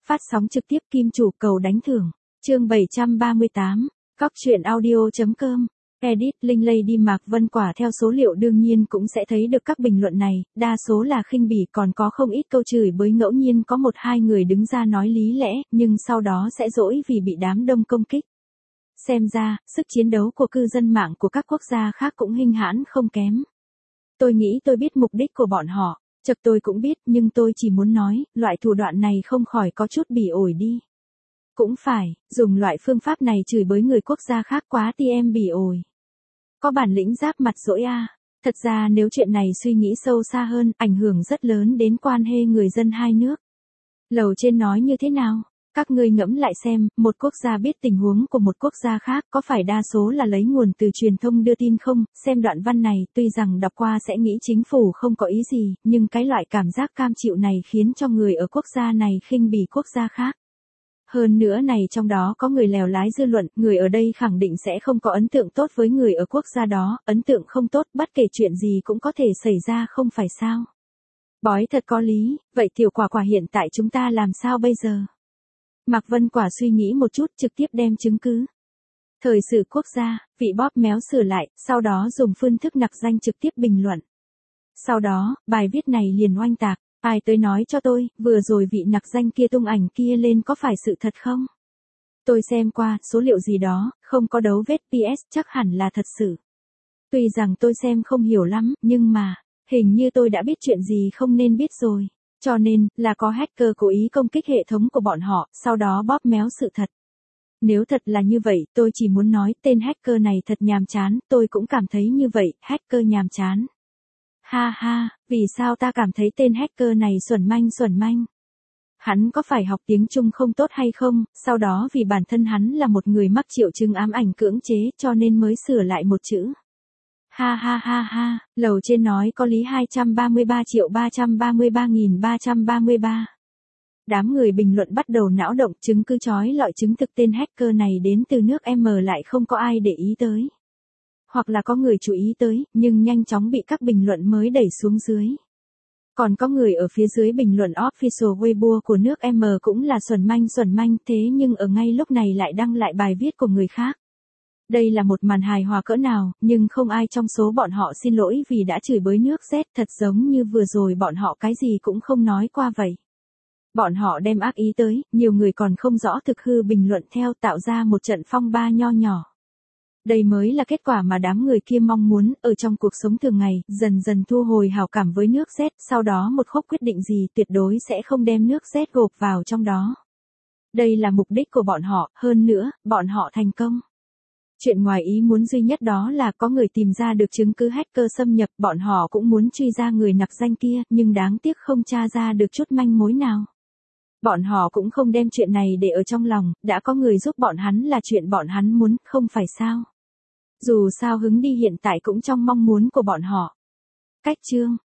Phát sóng trực tiếp Kim Chủ cầu đánh thưởng. Chương 738. Cóc truyện audio.com. Edit Linh Lady Mạc Vân Quả theo số liệu đương nhiên cũng sẽ thấy được các bình luận này, đa số là khinh bỉ, còn có không ít câu chửi bới, ngẫu nhiên có một hai người đứng ra nói lý lẽ, nhưng sau đó sẽ dỗi vì bị đám đông công kích. Xem ra, sức chiến đấu của cư dân mạng của các quốc gia khác cũng hinh hãn không kém. Tôi nghĩ tôi biết mục đích của bọn họ, chật tôi cũng biết, nhưng tôi chỉ muốn nói, loại thủ đoạn này không khỏi có chút bỉ ổi đi. Cũng phải, dùng loại phương pháp này chửi bới người quốc gia khác quá thì em bỉ ổi. Có bản lĩnh giáp mặt dỗi a. Thật ra nếu chuyện này suy nghĩ sâu xa hơn, ảnh hưởng rất lớn đến quan hệ người dân hai nước. Lầu trên nói như thế nào? Các ngươi ngẫm lại xem, một quốc gia biết tình huống của một quốc gia khác có phải đa số là lấy nguồn từ truyền thông đưa tin không? Xem đoạn văn này, tuy rằng đọc qua sẽ nghĩ chính phủ không có ý gì, nhưng cái loại cảm giác cam chịu này khiến cho người ở quốc gia này khinh bỉ quốc gia khác. Hơn nữa này trong đó có người lèo lái dư luận, người ở đây khẳng định sẽ không có ấn tượng tốt với người ở quốc gia đó, ấn tượng không tốt, bất kể chuyện gì cũng có thể xảy ra không phải sao? Bói thật có lý, vậy tiểu quả quả hiện tại chúng ta làm sao bây giờ? Mạc Vân Quả suy nghĩ một chút, trực tiếp đem chứng cứ. Thời sự quốc gia, vị bóp méo sửa lại, sau đó dùng phương thức nặc danh trực tiếp bình luận. Sau đó, bài viết này liền oanh tạc, ai tới nói cho tôi, vừa rồi vị nặc danh kia tung ảnh kia lên có phải sự thật không? Tôi xem qua, số liệu gì đó, không có dấu vết PS, chắc hẳn là thật sự. Tuy rằng tôi xem không hiểu lắm, nhưng mà, hình như tôi đã biết chuyện gì không nên biết rồi. Cho nên, là có hacker cố ý công kích hệ thống của bọn họ, sau đó bóp méo sự thật. Nếu thật là như vậy, tôi chỉ muốn nói tên hacker này thật nhàm chán, tôi cũng cảm thấy như vậy, hacker nhàm chán. Ha ha, vì sao ta cảm thấy tên hacker này xuẩn manh? Hắn có phải học tiếng Trung không tốt hay không, sau đó vì bản thân hắn là một người mắc triệu chứng ám ảnh cưỡng chế cho nên mới sửa lại một chữ. Ha ha ha ha, lầu trên nói có lý 233.333.333. Đám người bình luận bắt đầu não động, chứng cứ chói lọi chứng thực tên hacker này đến từ nước M lại không có ai để ý tới. Hoặc là có người chú ý tới, nhưng nhanh chóng bị các bình luận mới đẩy xuống dưới. Còn có người ở phía dưới bình luận official Weibo của nước M cũng là xuẩn manh thế nhưng ở ngay lúc này lại đăng lại bài viết của người khác. Đây là một màn hài hòa cỡ nào, nhưng không ai trong số bọn họ xin lỗi vì đã chửi bới nước Z, thật giống như vừa rồi bọn họ cái gì cũng không nói qua vậy. Bọn họ đem ác ý tới, nhiều người còn không rõ thực hư bình luận theo, tạo ra một trận phong ba nho nhỏ. Đây mới là kết quả mà đám người kia mong muốn, ở trong cuộc sống thường ngày, dần dần thu hồi hảo cảm với nước Z, sau đó một khúc quyết định gì tuyệt đối sẽ không đem nước Z gộp vào trong đó. Đây là mục đích của bọn họ, hơn nữa, bọn họ thành công. Chuyện ngoài ý muốn duy nhất đó là có người tìm ra được chứng cứ hacker xâm nhập, bọn họ cũng muốn truy ra người nặc danh kia, nhưng đáng tiếc không tra ra được chút manh mối nào. Bọn họ cũng không đem chuyện này để ở trong lòng, đã có người giúp bọn hắn là chuyện bọn hắn muốn, không phải sao? Dù sao hứng đi hiện tại cũng trong mong muốn của bọn họ. Cách chương